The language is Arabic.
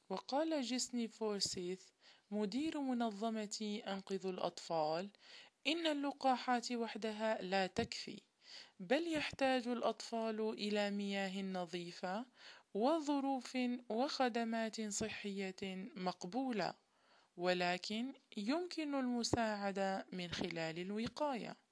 وقال جيسني فورسيث مدير منظمة أنقذوا الأطفال: إن اللقاحات وحدها لا تكفي، بل يحتاج الأطفال إلى مياه نظيفة وظروف وخدمات صحية مقبولة، ولكن يمكن المساعدة من خلال الوقاية.